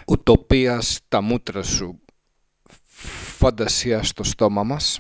Ουτοπία στα μούτρα σου, φαντασία στο στόμα μας.